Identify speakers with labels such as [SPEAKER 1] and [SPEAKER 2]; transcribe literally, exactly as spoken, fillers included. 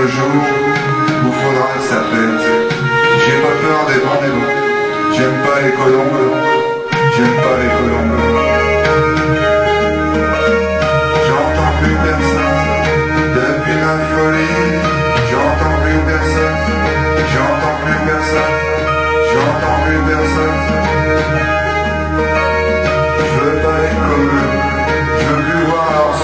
[SPEAKER 1] jour où faudra que ça pète. J'ai pas peur des vents, j'aime pas les colombes, j'aime pas les colombes. J'entends plus personne depuis la folie, j'entends plus personne, j'entends plus personne, j'entends plus personne. Je veux pas être comme eux, je veux plus voir leur